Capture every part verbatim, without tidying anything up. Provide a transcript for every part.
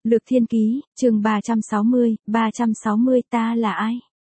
Lược Thiên Ký, chương ba trăm sáu mươi, ba trăm sáu mươi ta là ai?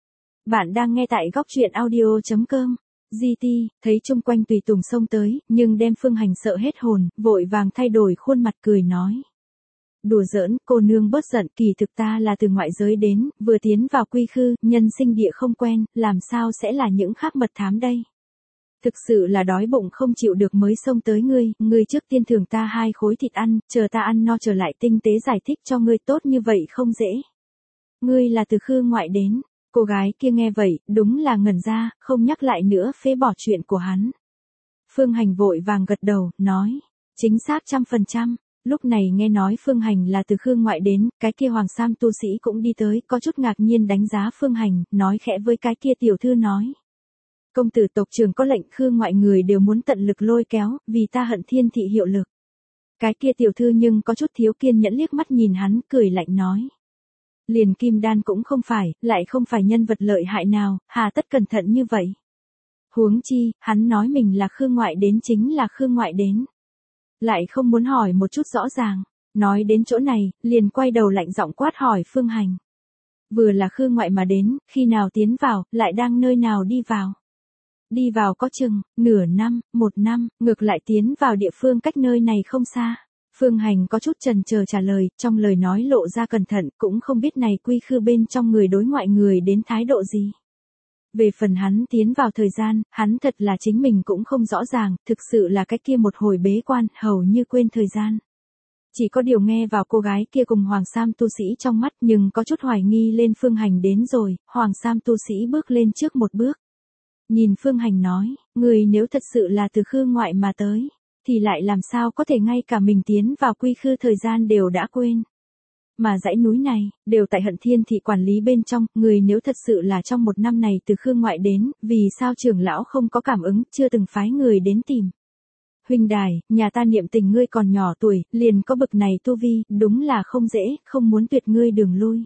Bạn đang nghe tại góc truyện audio chấm com. giê tê, thấy chung quanh tùy tùng xông tới, nhưng đem Phương Hành sợ hết hồn, vội vàng thay đổi khuôn mặt cười nói. Đùa giỡn, cô nương bớt giận, kỳ thực ta là từ ngoại giới đến, vừa tiến vào quy khư, nhân sinh địa không quen, làm sao sẽ là những khác mật thám đây? Thực sự là đói bụng không chịu được mới xông tới ngươi, ngươi trước tiên thưởng ta hai khối thịt ăn, chờ ta ăn no trở lại tinh tế giải thích cho ngươi, tốt như vậy không dễ. Ngươi là từ khư ngoại đến, cô gái kia nghe vậy, đúng là ngẩn ra, không nhắc lại nữa phế bỏ chuyện của hắn. Phương Hành vội vàng gật đầu, nói, chính xác trăm phần trăm. Lúc này nghe nói Phương Hành là từ khư ngoại đến, cái kia hoàng sam tu sĩ cũng đi tới, có chút ngạc nhiên đánh giá Phương Hành, nói khẽ với cái kia tiểu thư nói. Công tử tộc trưởng có lệnh khư ngoại người đều muốn tận lực lôi kéo, vì ta hận thiên thị hiệu lực. Cái kia tiểu thư nhưng có chút thiếu kiên nhẫn liếc mắt nhìn hắn, cười lạnh nói. Liền kim đan cũng không phải, lại không phải nhân vật lợi hại nào, hà tất cẩn thận như vậy. Huống chi, hắn nói mình là khư ngoại đến chính là khư ngoại đến. Lại không muốn hỏi một chút rõ ràng, nói đến chỗ này, liền quay đầu lạnh giọng quát hỏi Phương Hành. Vừa là khư ngoại mà đến, khi nào tiến vào, lại đang nơi nào đi vào. Đi vào có chừng, nửa năm, một năm, ngược lại tiến vào địa phương cách nơi này không xa. Phương Hành có chút chần chờ trả lời, trong lời nói lộ ra cẩn thận, cũng không biết này quy khư bên trong người đối ngoại người đến thái độ gì. Về phần hắn tiến vào thời gian, hắn thật là chính mình cũng không rõ ràng, thực sự là cái kia một hồi bế quan, hầu như quên thời gian. Chỉ có điều nghe vào cô gái kia cùng Hoàng Sam tu sĩ trong mắt, nhưng có chút hoài nghi lên Phương Hành đến rồi, Hoàng Sam tu sĩ bước lên trước một bước. Nhìn Phương Hành nói, người nếu thật sự là từ khư ngoại mà tới, thì lại làm sao có thể ngay cả mình tiến vào quy khư thời gian đều đã quên. Mà dãy núi này, đều tại Hận Thiên thị quản lý bên trong, người nếu thật sự là trong một năm này từ khư ngoại đến, vì sao trưởng lão không có cảm ứng, chưa từng phái người đến tìm. Huynh đài, nhà ta niệm tình ngươi còn nhỏ tuổi, liền có bực này tu vi, đúng là không dễ, không muốn tuyệt ngươi đường lui.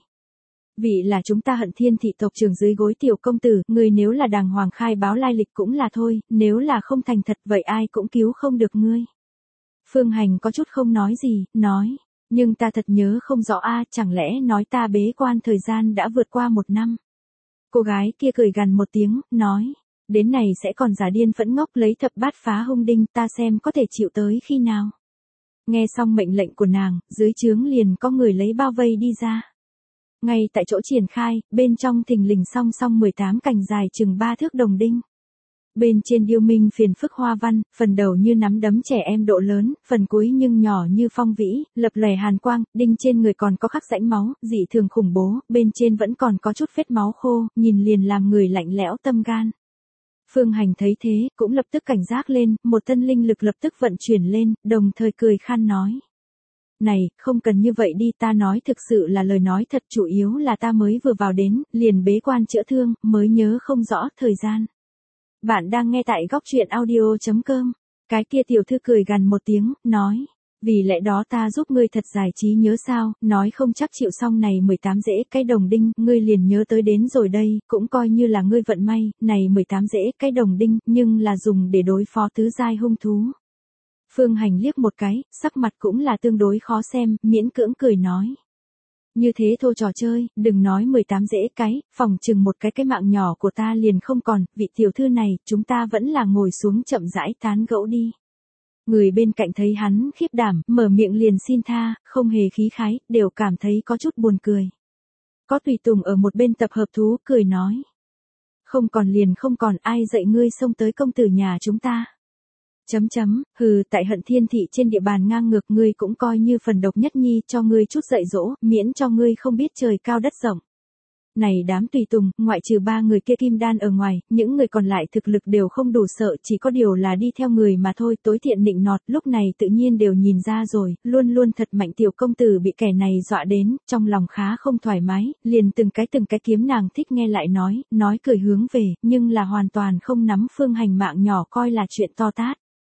Vị là chúng ta Hận Thiên thị tộc trưởng dưới gối tiểu công tử, người nếu là đàng hoàng khai báo lai lịch cũng là thôi, nếu là không thành thật vậy ai cũng cứu không được ngươi. Phương Hành có chút không nói gì, nói, nhưng ta thật nhớ không rõ a, chẳng lẽ nói ta bế quan thời gian đã vượt qua một năm. Cô gái kia cười gằn một tiếng, nói, đến này sẽ còn giả điên phẫn ngốc lấy thập bát phá hung đinh, ta xem có thể chịu tới khi nào. Nghe xong mệnh lệnh của nàng, dưới trướng liền có người lấy bao vây đi ra. Ngay tại chỗ triển khai, bên trong thình lình song song mười tám cành dài chừng ba thước đồng đinh. Bên trên điêu minh phiền phức hoa văn, phần đầu như nắm đấm trẻ em độ lớn, phần cuối nhưng nhỏ như phong vĩ, lập lòe hàn quang, đinh trên người còn có khắc rãnh máu, dị thường khủng bố, bên trên vẫn còn có chút vết máu khô, nhìn liền làm người lạnh lẽo tâm gan. Phương Hành thấy thế, cũng lập tức cảnh giác lên, một thân linh lực lập tức vận chuyển lên, đồng thời cười khan nói. Này, không cần như vậy đi, ta nói thực sự là lời nói thật, chủ yếu là ta mới vừa vào đến, liền bế quan chữa thương, mới nhớ không rõ thời gian. Bạn đang nghe tại góc truyện audio chấm com. Cái kia tiểu thư cười gằn một tiếng, nói, vì lẽ đó ta giúp ngươi thật giải trí nhớ sao, nói không chắc chịu xong này mười tám rễ cái đồng đinh, ngươi liền nhớ tới đến rồi đây, cũng coi như là ngươi vận may, này mười tám rễ cái đồng đinh, nhưng là dùng để đối phó tứ giai hung thú. Phương Hành liếc một cái, sắc mặt cũng là tương đối khó xem, miễn cưỡng cười nói. Như thế thôi trò chơi, đừng nói mười tám rễ cái, phòng chừng một cái cái mạng nhỏ của ta liền không còn, vị tiểu thư này, chúng ta vẫn là ngồi xuống chậm rãi tán gẫu đi. Người bên cạnh thấy hắn khiếp đảm, mở miệng liền xin tha, không hề khí khái, đều cảm thấy có chút buồn cười. Có tùy tùng ở một bên tập hợp thú, cười nói. Không còn liền không còn, ai dạy ngươi xông tới công tử nhà chúng ta. Chấm chấm, hừ, tại Hận Thiên thị trên địa bàn ngang ngược ngươi cũng coi như phần độc nhất nhi, cho ngươi chút dạy dỗ, miễn cho ngươi không biết trời cao đất rộng. Này đám tùy tùng, ngoại trừ ba người kia kim đan ở ngoài, những người còn lại thực lực đều không đủ sợ, chỉ có điều là đi theo người mà thôi, tối thiện nịnh nọt, lúc này tự nhiên đều nhìn ra rồi, luôn luôn thật mạnh tiểu công tử bị kẻ này dọa đến, trong lòng khá không thoải mái, liền từng cái từng cái kiếm nàng thích nghe lại nói, nói cười hướng về, nhưng là hoàn toàn không nắm Phương Hành mạng nhỏ coi là chuyện to tát.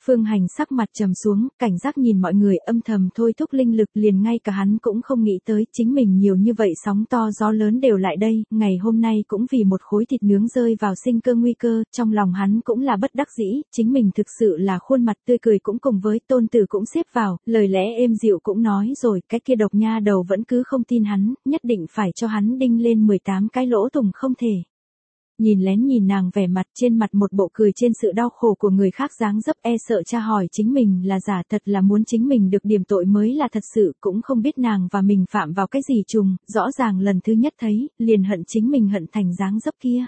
Phương Hành sắc mặt trầm xuống, cảnh giác nhìn mọi người âm thầm thôi thúc linh lực, liền ngay cả hắn cũng không nghĩ tới chính mình nhiều như vậy sóng to gió lớn đều lại đây, ngày hôm nay cũng vì một khối thịt nướng rơi vào sinh cơ nguy cơ, trong lòng hắn cũng là bất đắc dĩ, chính mình thực sự là khuôn mặt tươi cười cũng cùng với tôn tử cũng xếp vào, lời lẽ êm dịu cũng nói rồi, cái kia độc nha đầu vẫn cứ không tin hắn, nhất định phải cho hắn đinh lên mười tám cái lỗ thủng không thể. Nhìn lén nhìn nàng vẻ mặt trên mặt một bộ cười trên sự đau khổ của người khác dáng dấp e sợ cha hỏi chính mình là giả, thật là muốn chính mình được điểm tội mới là thật sự, cũng không biết nàng và mình phạm vào cái gì trùng, rõ ràng lần thứ nhất thấy, liền hận chính mình hận thành dáng dấp kia.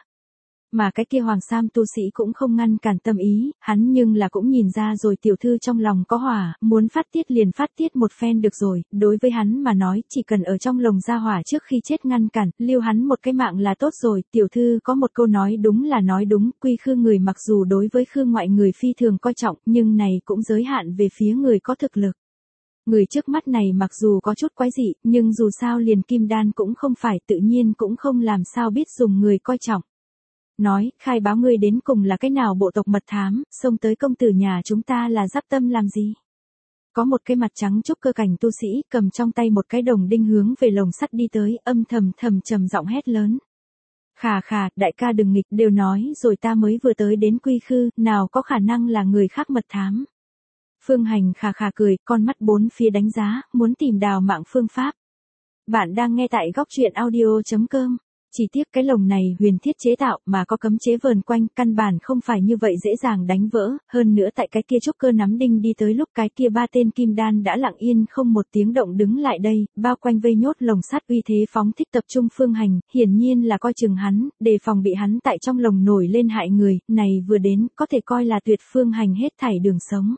Mà cái kia hoàng sam tu sĩ cũng không ngăn cản tâm ý, hắn nhưng là cũng nhìn ra rồi tiểu thư trong lòng có hỏa, muốn phát tiết liền phát tiết một phen được rồi, đối với hắn mà nói chỉ cần ở trong lồng ra hỏa trước khi chết ngăn cản, lưu hắn một cái mạng là tốt rồi, tiểu thư có một câu nói đúng là nói đúng, quy khư người mặc dù đối với khư ngoại người phi thường coi trọng, nhưng này cũng giới hạn về phía người có thực lực. Người trước mắt này mặc dù có chút quái dị, nhưng dù sao liền kim đan cũng không phải, tự nhiên cũng không làm sao biết dùng người coi trọng. Nói, khai báo ngươi đến cùng là cái nào bộ tộc mật thám, xông tới công tử nhà chúng ta là giáp tâm làm gì? Có một cái mặt trắng trúc cơ cảnh tu sĩ, cầm trong tay một cái đồng đinh hướng về lồng sắt đi tới, âm thầm thầm trầm giọng hét lớn. Khà khà, đại ca đừng nghịch, đều nói rồi ta mới vừa tới đến quy khư, nào có khả năng là người khác mật thám. Phương Hành khà khà cười, con mắt bốn phía đánh giá, muốn tìm đào mạng phương pháp. Bạn đang nghe tại góc truyện audio chấm com. Chỉ tiếc cái lồng này huyền thiết chế tạo mà có cấm chế vờn quanh, căn bản không phải như vậy dễ dàng đánh vỡ, hơn nữa tại cái kia trúc cơ nắm đinh đi tới lúc cái kia ba tên kim đan đã lặng yên không một tiếng động đứng lại đây, bao quanh vây nhốt lồng sắt uy thế phóng thích tập trung Phương Hành, hiển nhiên là coi chừng hắn, đề phòng bị hắn tại trong lồng nổi lên hại người, này vừa đến, có thể coi là tuyệt Phương Hành hết thảy đường sống.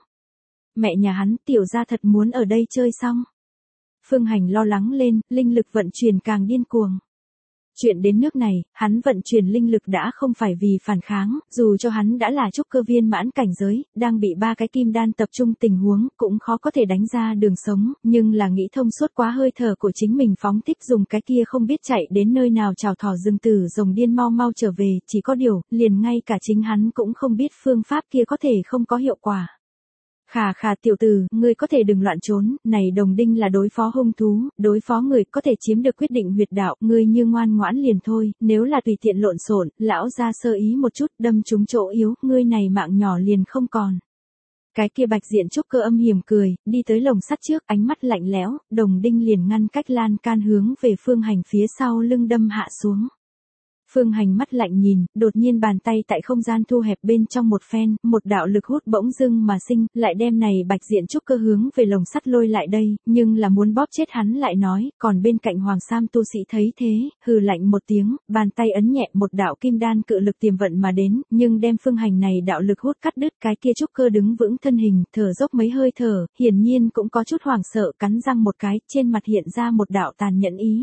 Mẹ nhà hắn tiểu gia thật muốn ở đây chơi xong. Phương Hành lo lắng lên, linh lực vận chuyển càng điên cuồng. Chuyện đến nước này, hắn vận chuyển linh lực đã không phải vì phản kháng, dù cho hắn đã là trúc cơ viên mãn cảnh giới, đang bị ba cái kim đan tập trung tình huống, cũng khó có thể đánh ra đường sống, nhưng là nghĩ thông suốt quá hơi thở của chính mình phóng thích dùng cái kia không biết chạy đến nơi nào chào thỏ rừng tử rồng điên mau mau trở về, chỉ có điều, liền ngay cả chính hắn cũng không biết phương pháp kia có thể không có hiệu quả. Khà khà tiểu tử, ngươi có thể đừng loạn trốn, này đồng đinh là đối phó hung thú, đối phó người có thể chiếm được quyết định huyệt đạo, ngươi như ngoan ngoãn liền thôi, nếu là tùy tiện lộn xộn, lão ra sơ ý một chút, đâm trúng chỗ yếu, ngươi này mạng nhỏ liền không còn. Cái kia bạch diện trúc cơ âm hiểm cười, đi tới lồng sắt trước, ánh mắt lạnh lẽo, đồng đinh liền ngăn cách lan can hướng về Phương Hành phía sau lưng đâm hạ xuống. Phương Hành mắt lạnh nhìn, đột nhiên bàn tay tại không gian thu hẹp bên trong một phen, một đạo lực hút bỗng dưng mà sinh, lại đem này bạch diện trúc cơ hướng về lồng sắt lôi lại đây, nhưng là muốn bóp chết hắn lại nói, còn bên cạnh Hoàng Sam tu sĩ thấy thế, hừ lạnh một tiếng, bàn tay ấn nhẹ một đạo kim đan cự lực tiềm vận mà đến, nhưng đem Phương Hành này đạo lực hút cắt đứt, cái kia trúc cơ đứng vững thân hình, thở dốc mấy hơi thở, hiển nhiên cũng có chút hoảng sợ, cắn răng một cái, trên mặt hiện ra một đạo tàn nhẫn ý.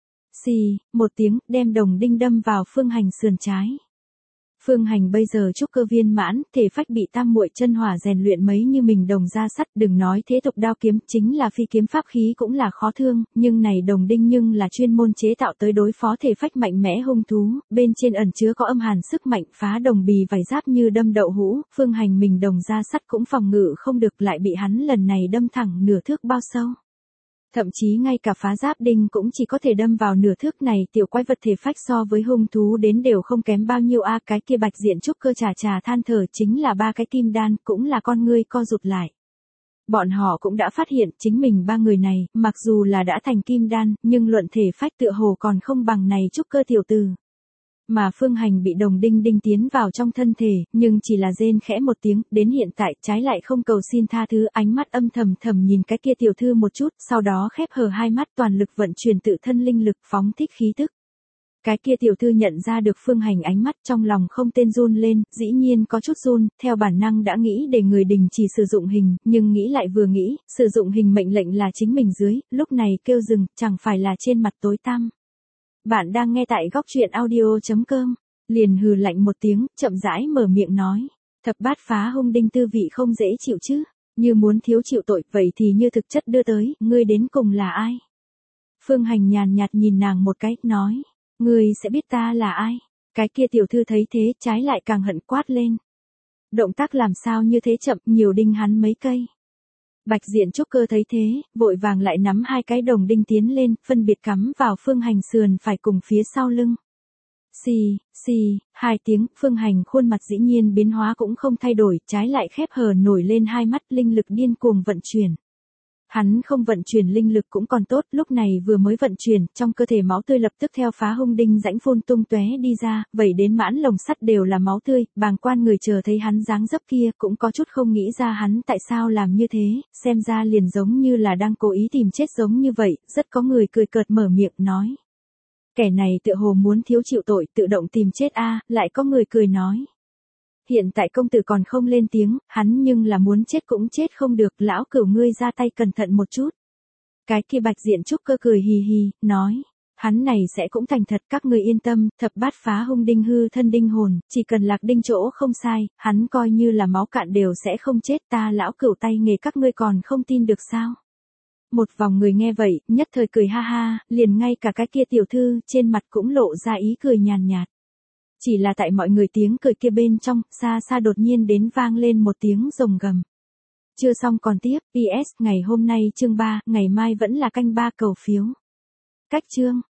Xì, một tiếng, đem đồng đinh đâm vào Phương Hành sườn trái. Phương Hành bây giờ trúc cơ viên mãn, thể phách bị tam muội chân hỏa rèn luyện mấy như mình đồng ra sắt, đừng nói thế tục đao kiếm, chính là phi kiếm pháp khí cũng là khó thương, nhưng này đồng đinh nhưng là chuyên môn chế tạo tới đối phó thể phách mạnh mẽ hung thú, bên trên ẩn chứa có âm hàn sức mạnh, phá đồng bì vảy giáp như đâm đậu hũ, Phương Hành mình đồng ra sắt cũng phòng ngự không được, lại bị hắn lần này đâm thẳng nửa thước bao sâu. Thậm chí ngay cả phá giáp đinh cũng chỉ có thể đâm vào nửa thước này, tiểu quái vật thể phách so với hung thú đến đều không kém bao nhiêu a. Cái kia bạch diện trúc cơ trà trà than thở, chính là ba cái kim đan, cũng là con ngươi co rụt lại. Bọn họ cũng đã phát hiện chính mình ba người này, mặc dù là đã thành kim đan, nhưng luận thể phách tựa hồ còn không bằng này trúc cơ tiểu tử. Mà Phương Hành bị đồng đinh đinh tiến vào trong thân thể, nhưng chỉ là rên khẽ một tiếng, đến hiện tại trái lại không cầu xin tha thứ, ánh mắt âm thầm thầm nhìn cái kia tiểu thư một chút, sau đó khép hờ hai mắt toàn lực vận chuyển tự thân linh lực phóng thích khí tức. Cái kia tiểu thư nhận ra được Phương Hành ánh mắt trong lòng không tên run lên, dĩ nhiên có chút run, theo bản năng đã nghĩ để người đình chỉ sử dụng hình, nhưng nghĩ lại vừa nghĩ, sử dụng hình mệnh lệnh là chính mình dưới, lúc này kêu dừng, chẳng phải là trên mặt tối tăm. Bạn đang nghe tại góc truyện audio chấm com, liền hừ lạnh một tiếng, chậm rãi mở miệng nói, thập bát phá hung đinh tư vị không dễ chịu chứ, như muốn thiếu chịu tội, vậy thì như thực chất đưa tới, ngươi đến cùng là ai? Phương Hành nhàn nhạt nhìn nàng một cái, nói, ngươi sẽ biết ta là ai? Cái kia tiểu thư thấy thế, trái lại càng hận quát lên. Động tác làm sao như thế chậm, nhiều đinh hắn mấy cây. Bạch Diện Trúc Cơ thấy thế, vội vàng lại nắm hai cái đồng đinh tiến lên, phân biệt cắm vào Phương Hành sườn phải cùng phía sau lưng. Xì, xì, hai tiếng, Phương Hành khuôn mặt dĩ nhiên biến hóa cũng không thay đổi, trái lại khép hờ nổi lên hai mắt, linh lực điên cuồng vận chuyển. Hắn không vận chuyển linh lực cũng còn tốt, lúc này vừa mới vận chuyển, trong cơ thể máu tươi lập tức theo phá hung đinh rãnh phun tung tóe đi ra, vẩy đến mãn lồng sắt đều là máu tươi, bàng quan người chờ thấy hắn dáng dấp kia cũng có chút không nghĩ ra hắn tại sao làm như thế, xem ra liền giống như là đang cố ý tìm chết giống như vậy, rất có người cười cợt mở miệng nói. Kẻ này tựa hồ muốn thiếu chịu tội, tự động tìm chết a, lại có người cười nói. Hiện tại công tử còn không lên tiếng, hắn nhưng là muốn chết cũng chết không được, lão cửu ngươi ra tay cẩn thận một chút. Cái kia Bạch Diện Trúc Cơ cười hì hì, nói, hắn này sẽ cũng thành thật, các người yên tâm, thập bát phá hung đinh hư thân đinh hồn, chỉ cần lạc đinh chỗ không sai, hắn coi như là máu cạn đều sẽ không chết, ta lão cửu tay nghề các ngươi còn không tin được sao. Một vòng người nghe vậy, nhất thời cười ha ha, liền ngay cả cái kia tiểu thư, trên mặt cũng lộ ra ý cười nhàn nhạt. Chỉ là tại mọi người tiếng cười kia bên trong, xa xa đột nhiên đến vang lên một tiếng rồng gầm. Chưa xong còn tiếp, pê ét, ngày hôm nay chương ba, ngày mai vẫn là canh ba cầu phiếu. Cách chương.